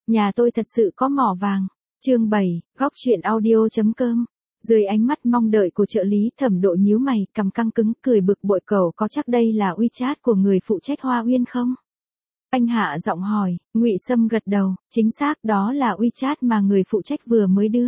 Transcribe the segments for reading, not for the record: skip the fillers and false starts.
nhà tôi thật sự có mỏ vàng. Chương 7, góc chuyện audio.com. Dưới ánh mắt mong đợi của trợ lý, Thẩm Độ nhíu mày, cằm căng cứng, cười bực bội. Cậu có chắc đây là WeChat của người phụ trách Hoa Uyên không? Anh hạ giọng hỏi. Ngụy Sâm gật đầu, chính xác, đó là WeChat mà người phụ trách vừa mới đưa.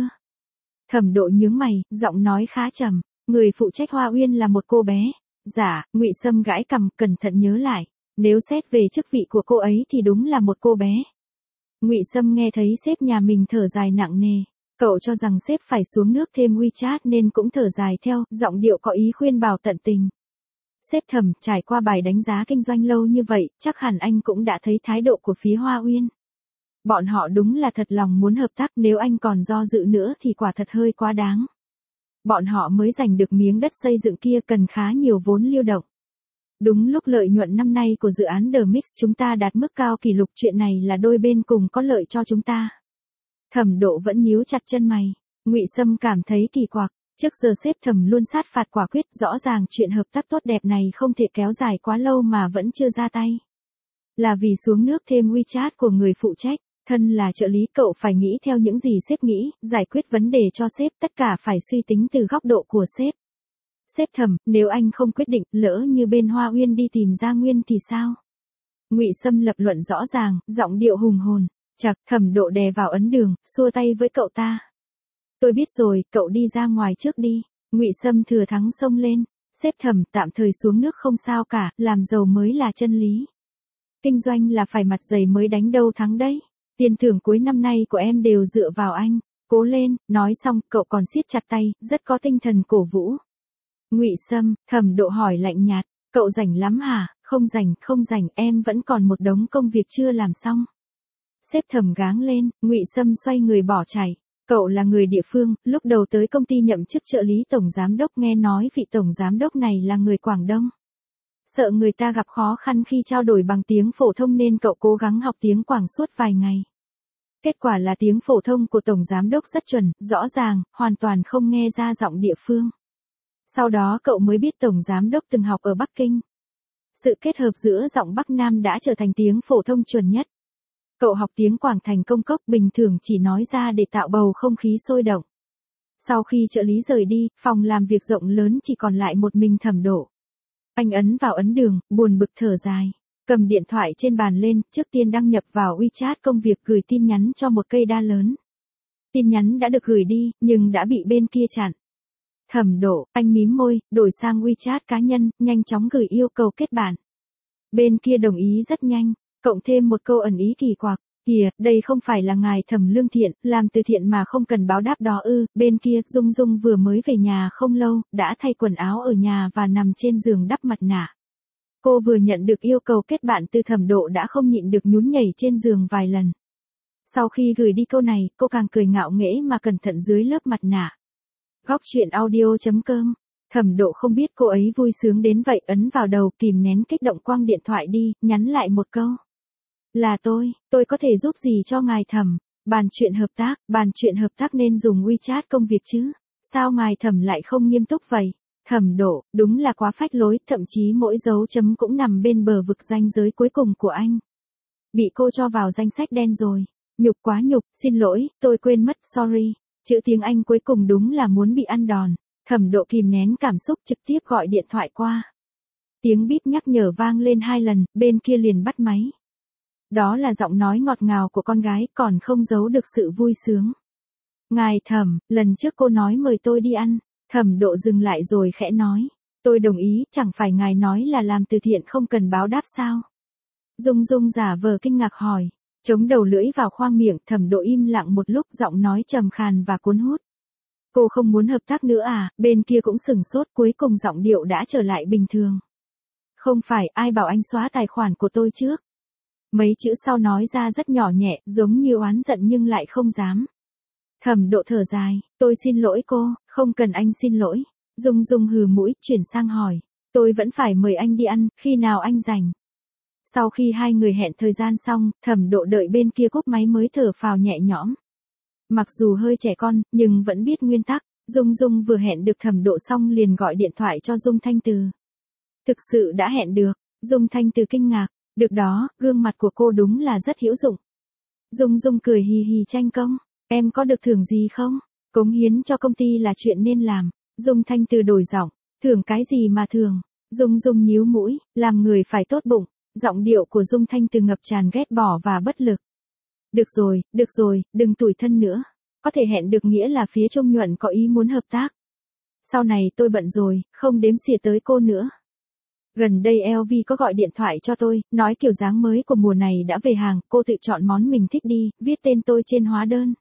Thẩm Độ nhướng mày, giọng nói khá trầm. Người phụ trách Hoa Uyên là một cô bé. Dạ, Ngụy Sâm gãi cằm, cẩn thận nhớ lại. Nếu xét về chức vị của cô ấy thì đúng là một cô bé. Ngụy Sâm nghe thấy sếp nhà mình thở dài nặng nề. Cậu cho rằng sếp phải xuống nước thêm WeChat nên cũng thở dài theo, giọng điệu có ý khuyên bảo tận tình. Sếp Thẩm, trải qua bài đánh giá kinh doanh lâu như vậy, chắc hẳn anh cũng đã thấy thái độ của phía Hoa Uyên. Bọn họ đúng là thật lòng muốn hợp tác, nếu anh còn do dự nữa thì quả thật hơi quá đáng. Bọn họ mới giành được miếng đất xây dựng kia, cần khá nhiều vốn lưu động. Đúng lúc lợi nhuận năm nay của dự án The Mix chúng ta đạt mức cao kỷ lục, chuyện này là đôi bên cùng có lợi cho chúng ta. Thẩm Độ vẫn nhíu chặt chân mày. Ngụy Sâm cảm thấy kỳ quặc. Trước giờ sếp Thẩm luôn sát phạt quả quyết, rõ ràng chuyện hợp tác tốt đẹp này không thể kéo dài quá lâu mà vẫn chưa ra tay. Là vì xuống nước thêm WeChat của người phụ trách. Thân là trợ lý, cậu phải nghĩ theo những gì sếp nghĩ, giải quyết vấn đề cho sếp, tất cả phải suy tính từ góc độ của sếp. Sếp Thẩm, nếu anh không quyết định, lỡ như bên Hoa Uyên đi tìm Gia Nguyên thì sao? Ngụy Sâm lập luận rõ ràng, giọng điệu hùng hồn. Chậc, Thẩm Độ đè vào ấn đường, xua tay với cậu ta. Tôi biết rồi, cậu đi ra ngoài trước đi. Ngụy Sâm thừa thắng xông lên. Sếp Thẩm, tạm thời xuống nước không sao cả, làm giàu mới là chân lý. Kinh doanh là phải mặt dày mới đánh đâu thắng đấy. Tiền thưởng cuối năm nay của em đều dựa vào anh. Cố lên. Nói xong, cậu còn siết chặt tay, rất có tinh thần cổ vũ. Ngụy Sâm, Thẩm Độ hỏi lạnh nhạt, cậu rảnh lắm hả? Không rảnh, em vẫn còn một đống công việc chưa làm xong. Sếp Thẩm gáng lên, Ngụy Sâm xoay người bỏ chạy. Cậu là người địa phương, lúc đầu tới công ty nhậm chức trợ lý tổng giám đốc, nghe nói vị tổng giám đốc này là người Quảng Đông. Sợ người ta gặp khó khăn khi trao đổi bằng tiếng phổ thông nên cậu cố gắng học tiếng Quảng suốt vài ngày. Kết quả là tiếng phổ thông của tổng giám đốc rất chuẩn, rõ ràng, hoàn toàn không nghe ra giọng địa phương. Sau đó cậu mới biết tổng giám đốc từng học ở Bắc Kinh. Sự kết hợp giữa giọng Bắc Nam đã trở thành tiếng phổ thông chuẩn nhất. Cậu học tiếng Quảng thành công cốc, bình thường chỉ nói ra để tạo bầu không khí sôi động. Sau khi trợ lý rời đi, phòng làm việc rộng lớn chỉ còn lại một mình Thẩm Độ. Anh ấn vào ấn đường, buồn bực thở dài. Cầm điện thoại trên bàn lên, trước tiên đăng nhập vào WeChat công việc, gửi tin nhắn cho một cây đa lớn. Tin nhắn đã được gửi đi, nhưng đã bị bên kia chặn. Thẩm Độ, anh mím môi, đổi sang WeChat cá nhân, nhanh chóng gửi yêu cầu kết bạn. Bên kia đồng ý rất nhanh, cộng thêm một câu ẩn ý kỳ quặc. Kìa, đây không phải là ngài Thẩm lương thiện, làm từ thiện mà không cần báo đáp đó ư? Bên kia, Dung Dung vừa mới về nhà không lâu, đã thay quần áo ở nhà và nằm trên giường đắp mặt nạ. Cô vừa nhận được yêu cầu kết bạn từ Thẩm Độ đã không nhịn được nhún nhảy trên giường vài lần. Sau khi gửi đi câu này, cô càng cười ngạo nghễ mà cẩn thận dưới lớp mặt nạ. Góc chuyện audio.com. Thẩm Độ không biết cô ấy vui sướng đến vậy, ấn vào đầu, kìm nén kích động quăng điện thoại đi, nhắn lại một câu. Là tôi có thể giúp gì cho ngài Thẩm? Bàn chuyện hợp tác nên dùng WeChat công việc chứ? Sao ngài Thẩm lại không nghiêm túc vậy? Thẩm Độ, đúng là quá phách lối, thậm chí mỗi dấu chấm cũng nằm bên bờ vực ranh giới cuối cùng của anh. Bị cô cho vào danh sách đen rồi. Nhục quá nhục, xin lỗi, tôi quên mất, sorry. Chữ tiếng Anh cuối cùng đúng là muốn bị ăn đòn. Thẩm Độ kìm nén cảm xúc, trực tiếp gọi điện thoại qua. Tiếng bíp nhắc nhở vang lên 2 lần, bên kia liền bắt máy. Đó là giọng nói ngọt ngào của con gái, còn không giấu được sự vui sướng. Ngài Thẩm, lần trước cô nói mời tôi đi ăn. Thẩm Độ dừng lại rồi khẽ nói. Tôi đồng ý, chẳng phải ngài nói là làm từ thiện không cần báo đáp sao? Dung Dung giả vờ kinh ngạc hỏi. Chống đầu lưỡi vào khoang miệng, Thẩm Độ im lặng một lúc, giọng nói trầm khàn và cuốn hút. Cô không muốn hợp tác nữa à? Bên kia cũng sửng sốt, cuối cùng giọng điệu đã trở lại bình thường. Không phải, ai bảo anh xóa tài khoản của tôi trước? Mấy chữ sau nói ra rất nhỏ nhẹ, giống như oán giận nhưng lại không dám. Thẩm Độ thở dài, tôi xin lỗi cô, không cần anh xin lỗi. Dung Dung hừ mũi, chuyển sang hỏi. Tôi vẫn phải mời anh đi ăn, khi nào anh rảnh? Sau khi hai người hẹn thời gian xong, Thẩm Độ đợi bên kia cúp máy mới thở phào nhẹ nhõm. Mặc dù hơi trẻ con, nhưng vẫn biết nguyên tắc. Dung Dung vừa hẹn được Thẩm Độ xong liền gọi điện thoại cho Dung Thanh Từ. Thực sự đã hẹn được. Dung Thanh Từ kinh ngạc. Được đó, gương mặt của cô đúng là rất hữu dụng. Dung Dung cười hì hì tranh công. Em có được thưởng gì không? Cống hiến cho công ty là chuyện nên làm. Dung Thanh Từ đổi giọng. Thưởng cái gì mà thưởng? Dung Dung nhíu mũi, làm người phải tốt bụng. Giọng điệu của Dung Thanh Từ ngập tràn ghét bỏ và bất lực. Được rồi, đừng tủi thân nữa. Có thể hẹn được nghĩa là phía Trung Nhuận có ý muốn hợp tác. Sau này tôi bận rồi, không đếm xỉa tới cô nữa. Gần đây LV có gọi điện thoại cho tôi, nói kiểu dáng mới của mùa này đã về hàng, cô tự chọn món mình thích đi, viết tên tôi trên hóa đơn.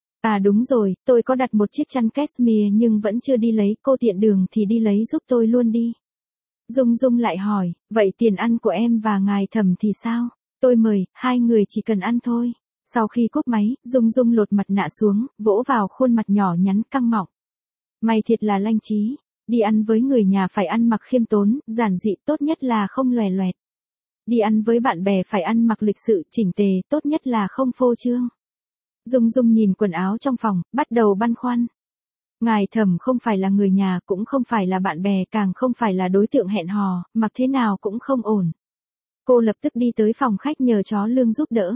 À đúng rồi, tôi có đặt một chiếc chăn cashmere nhưng vẫn chưa đi lấy, cô tiện đường thì đi lấy giúp tôi luôn đi. Dung Dung lại hỏi, vậy tiền ăn của em và ngài Thẩm thì sao? Tôi mời, hai người chỉ cần ăn thôi. Sau khi cúp máy, Dung Dung lột mặt nạ xuống, vỗ vào khuôn mặt nhỏ nhắn căng mọng. Mày thiệt là lanh trí. Đi ăn với người nhà phải ăn mặc khiêm tốn, giản dị, tốt nhất là không lòe loẹt. Đi ăn với bạn bè phải ăn mặc lịch sự, chỉnh tề, tốt nhất là không phô trương. Dung Dung nhìn quần áo trong phòng, bắt đầu băn khoăn. Ngài Thẩm không phải là người nhà, cũng không phải là bạn bè, càng không phải là đối tượng hẹn hò, mặc thế nào cũng không ổn. Cô lập tức đi tới phòng khách nhờ chó Lương giúp đỡ.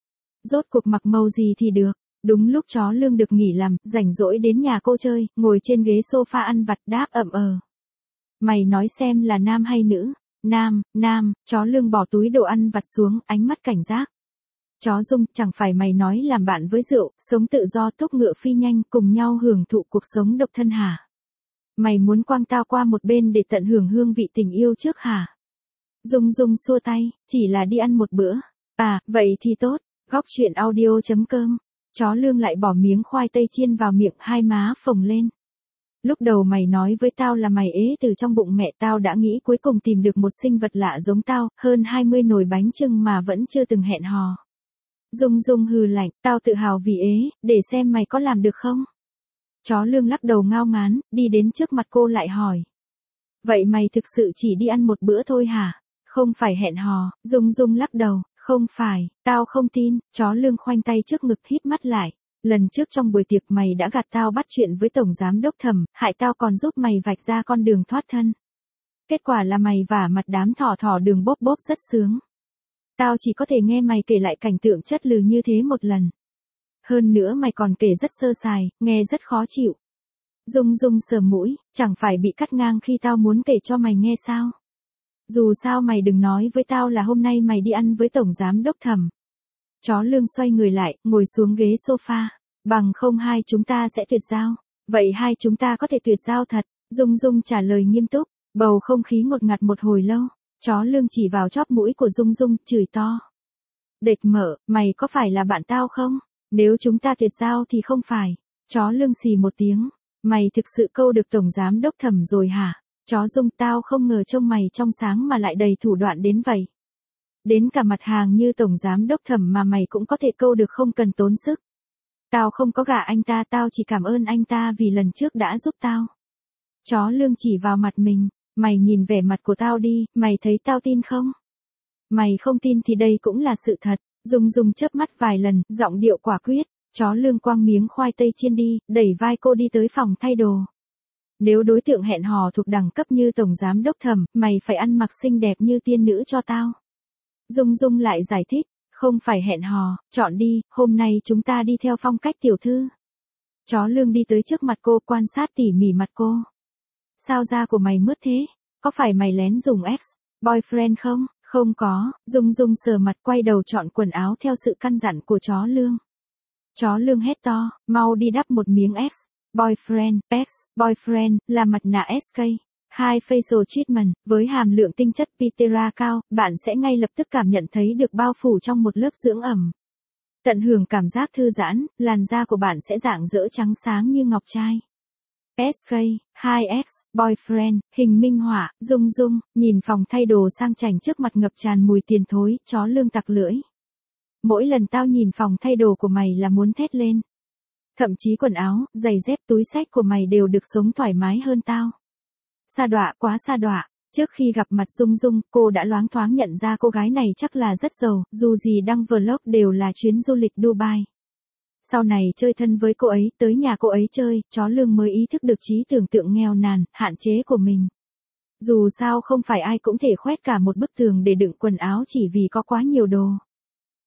Rốt cuộc mặc màu gì thì được. Đúng lúc chó Lương được nghỉ làm, rảnh rỗi đến nhà cô chơi, ngồi trên ghế sofa ăn vặt đáp ậm ờ. Mày nói xem là nam hay nữ? Nam, chó Lương bỏ túi đồ ăn vặt xuống, ánh mắt cảnh giác. Chó Dung, chẳng phải mày nói làm bạn với rượu, sống tự do thúc ngựa phi nhanh cùng nhau hưởng thụ cuộc sống độc thân hả? Mày muốn quăng tao qua một bên để tận hưởng hương vị tình yêu trước hả? Dung Dung xua tay, chỉ là đi ăn một bữa. À, vậy thì tốt. Góc truyện audio.com. Chó Lương lại bỏ miếng khoai tây chiên vào miệng, hai má phồng lên. Lúc đầu mày nói với tao là mày ế từ trong bụng mẹ, tao đã nghĩ cuối cùng tìm được một sinh vật lạ giống tao, hơn 20 nồi bánh chưng mà vẫn chưa từng hẹn hò. Dung Dung hừ lạnh, tao tự hào vì ế, để xem mày có làm được không? Chó Lương lắc đầu ngao ngán, đi đến trước mặt cô lại hỏi. Vậy mày thực sự chỉ đi ăn một bữa thôi hả? Không phải hẹn hò. Dung Dung lắc đầu. Không phải, tao không tin. Chó Lương khoanh tay trước ngực híp mắt lại. Lần trước trong buổi tiệc mày đã gạt tao bắt chuyện với Tổng Giám Đốc Thẩm, hại tao còn giúp mày vạch ra con đường thoát thân. Kết quả là mày vả mặt đám thỏ thỏ đường bốp bốp rất sướng. Tao chỉ có thể nghe mày kể lại cảnh tượng chất lừ như thế một lần. Hơn nữa mày còn kể rất sơ sài, nghe rất khó chịu. Dung Dung sờ mũi, chẳng phải bị cắt ngang khi tao muốn kể cho mày nghe sao? Dù sao mày đừng nói với tao là hôm nay mày đi ăn với Tổng Giám Đốc Thẩm. Chó Lương xoay người lại, ngồi xuống ghế sofa. Bằng không hai chúng ta sẽ tuyệt giao. Vậy hai chúng ta có thể tuyệt giao thật. Dung Dung trả lời nghiêm túc. Bầu không khí ngột ngạt một hồi lâu. Chó Lương chỉ vào chóp mũi của Dung Dung, chửi to. Đệt mở, mày có phải là bạn tao không? Nếu chúng ta tuyệt giao thì không phải. Chó Lương xì một tiếng. Mày thực sự câu được Tổng Giám Đốc Thẩm rồi hả? Chó Dung, tao không ngờ trông mày trong sáng mà lại đầy thủ đoạn đến vậy. Đến cả mặt hàng như Tổng Giám Đốc Thẩm mà mày cũng có thể câu được không cần tốn sức. Tao không có gả anh ta, tao chỉ cảm ơn anh ta vì lần trước đã giúp tao. Chó Lương chỉ vào mặt mình. Mày nhìn vẻ mặt của tao đi, mày thấy tao tin không? Mày không tin thì đây cũng là sự thật. Dung Dung chớp mắt vài lần, giọng điệu quả quyết. Chó Lương quăng miếng khoai tây chiên đi, đẩy vai cô đi tới phòng thay đồ. Nếu đối tượng hẹn hò thuộc đẳng cấp như Tổng Giám Đốc Thẩm, mày phải ăn mặc xinh đẹp như tiên nữ cho tao. Dung Dung lại giải thích, không phải hẹn hò, chọn đi, hôm nay chúng ta đi theo phong cách tiểu thư. Chó Lương đi tới trước mặt cô, quan sát tỉ mỉ mặt cô. Sao da của mày mướt thế? Có phải mày lén dùng ex-boyfriend không? Không có. Dung Dung sờ mặt, quay đầu chọn quần áo theo sự căn dặn của chó Lương. Chó Lương hét to, mau đi đắp một miếng ex-boyfriend, ex-boyfriend, là mặt nạ SK. High Facial Treatment, với hàm lượng tinh chất Pitera cao, bạn sẽ ngay lập tức cảm nhận thấy được bao phủ trong một lớp dưỡng ẩm. Tận hưởng cảm giác thư giãn, làn da của bạn sẽ rạng rỡ trắng sáng như ngọc trai. SK, 2X, Boyfriend, hình minh họa. Dung Dung, nhìn phòng thay đồ sang chảnh trước mặt ngập tràn mùi tiền thối, chó Lương tặc lưỡi. Mỗi lần tao nhìn phòng thay đồ của mày là muốn thét lên. Thậm chí quần áo, giày dép, túi xách của mày đều được sống thoải mái hơn tao. Sa đọa, quá sa đọa. Trước khi gặp mặt Dung Dung, cô đã loáng thoáng nhận ra cô gái này chắc là rất giàu, dù gì đăng vlog đều là chuyến du lịch Dubai. Sau này chơi thân với cô ấy, tới nhà cô ấy chơi, chó Lương mới ý thức được trí tưởng tượng nghèo nàn, hạn chế của mình. Dù sao không phải ai cũng thể khoét cả một bức tường để đựng quần áo chỉ vì có quá nhiều đồ.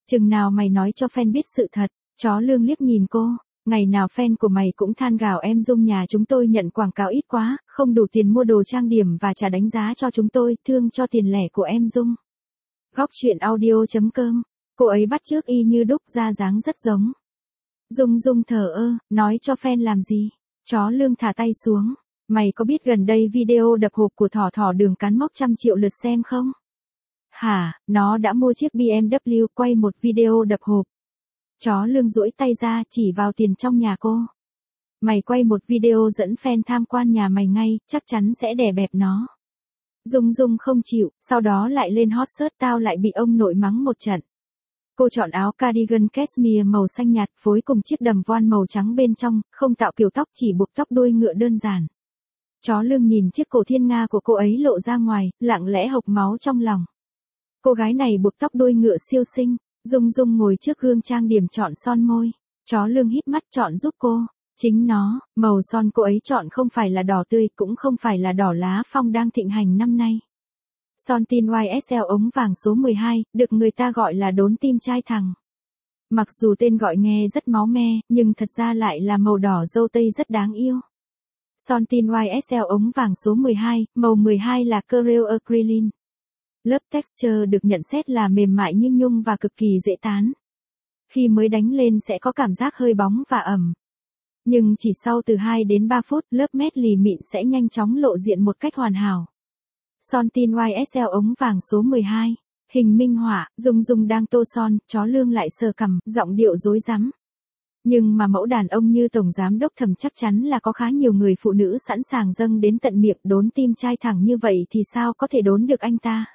Chừng nào mày nói cho fan biết sự thật, chó Lương liếc nhìn cô. Ngày nào fan của mày cũng than gào em Dung nhà chúng tôi nhận quảng cáo ít quá, không đủ tiền mua đồ trang điểm và trả đánh giá cho chúng tôi, thương cho tiền lẻ của em Dung. Góc truyện audio.com, cô ấy bắt chước y như đúc, ra dáng rất giống. Dung thờ ơ, nói cho fan làm gì? Chó Lương thả tay xuống. Mày có biết gần đây video đập hộp của Thỏ Đường cán mốc 100 triệu lượt xem không? Hả, nó đã mua chiếc BMW quay một video đập hộp. Chó Lương duỗi tay ra chỉ vào tiền trong nhà cô. Mày quay một video dẫn fan tham quan nhà mày ngay, chắc chắn sẽ đè bẹp nó. Dung không chịu, sau đó lại lên hot search, tao lại bị ông nội mắng một trận. Cô chọn áo cardigan cashmere màu xanh nhạt phối cùng chiếc đầm voan màu trắng bên trong, không tạo kiểu tóc, chỉ buộc tóc đuôi ngựa đơn giản. Chó Lương nhìn chiếc cổ thiên nga của cô ấy lộ ra ngoài, lặng lẽ hộc máu trong lòng. Cô gái này buộc tóc đuôi ngựa siêu xinh. Dung ngồi trước gương trang điểm chọn son môi. Chó Lương híp mắt chọn giúp cô. Chính nó, màu son cô ấy chọn không phải là đỏ tươi, cũng không phải là đỏ lá phong đang thịnh hành năm nay. Son tin YSL ống vàng số 12, được người ta gọi là đốn tim trai thằng. Mặc dù tên gọi nghe rất máu me, nhưng thật ra lại là màu đỏ dâu tây rất đáng yêu. Son tin YSL ống vàng số 12, màu 12 là Coral Acrylic. Lớp texture được nhận xét là mềm mại nhưng nhung và cực kỳ dễ tán. Khi mới đánh lên sẽ có cảm giác hơi bóng và ẩm. Nhưng chỉ sau từ 2 đến 3 phút, lớp mét lì mịn sẽ nhanh chóng lộ diện một cách hoàn hảo. Son tin YSL ống vàng số 12. Hình minh họa, Dung đang tô son, chó Lương lại sờ cằm, giọng điệu rối rắm. Nhưng mà mẫu đàn ông như tổng giám đốc Thẩm chắc chắn là có khá nhiều người phụ nữ sẵn sàng dâng đến tận miệng đốn tim trai thẳng như vậy thì sao có thể đốn được anh ta.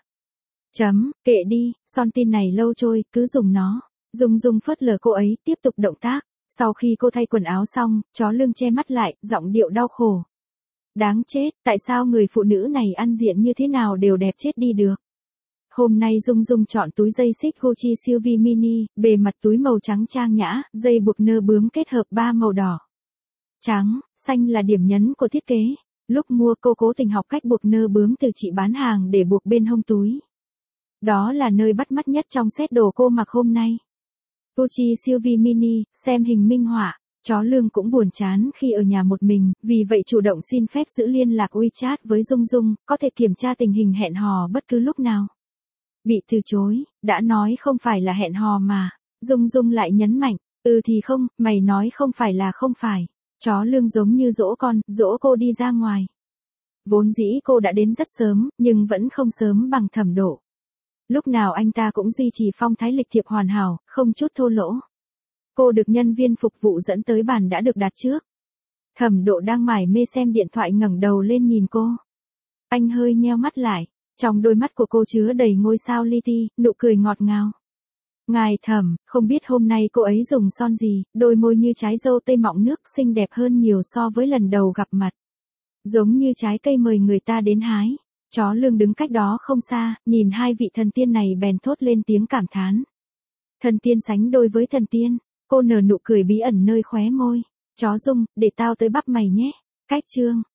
Kệ đi, son tin này lâu trôi, cứ dùng nó. Dung phớt lờ cô ấy, tiếp tục động tác. Sau khi cô thay quần áo xong, chó Lương che mắt lại, giọng điệu đau khổ. Đáng chết, tại sao người phụ nữ này ăn diện như thế nào đều đẹp chết đi được. Hôm nay Dung chọn túi dây xích Gucci Sylvie Mini, bề mặt túi màu trắng trang nhã, dây buộc nơ bướm kết hợp 3 màu đỏ, trắng, xanh là điểm nhấn của thiết kế. Lúc mua cô cố tình học cách buộc nơ bướm từ chị bán hàng để buộc bên hông túi. Đó là nơi bắt mắt nhất trong set đồ cô mặc hôm nay. Gucci Sylvie Mini, xem hình minh họa. Chó Lương cũng buồn chán khi ở nhà một mình, vì vậy chủ động xin phép giữ liên lạc WeChat với Dung, có thể kiểm tra tình hình hẹn hò bất cứ lúc nào. Bị từ chối, đã nói không phải là hẹn hò mà. Dung lại nhấn mạnh, thì không, mày nói không phải là không phải. Chó Lương giống như dỗ con, dỗ cô đi ra ngoài. Vốn dĩ cô đã đến rất sớm, nhưng vẫn không sớm bằng Thẩm Độ. Lúc nào anh ta cũng duy trì phong thái lịch thiệp hoàn hảo, không chút thô lỗ. Cô được nhân viên phục vụ dẫn tới bàn đã được đặt trước. Thẩm Độ đang mải mê xem điện thoại ngẩng đầu lên nhìn cô. Anh hơi nheo mắt lại, trong đôi mắt của cô chứa đầy ngôi sao li ti, nụ cười ngọt ngào. Ngài Thẩm, không biết hôm nay cô ấy dùng son gì, đôi môi như trái dâu tây mọng nước xinh đẹp hơn nhiều so với lần đầu gặp mặt. Giống như trái cây mời người ta đến hái. Chó Lương đứng cách đó không xa, nhìn hai vị thần tiên này bèn thốt lên tiếng cảm thán. Thần tiên sánh đôi với thần tiên, cô nở nụ cười bí ẩn nơi khóe môi. Chó Dung, để tao tới bắp mày nhé. Cách chương.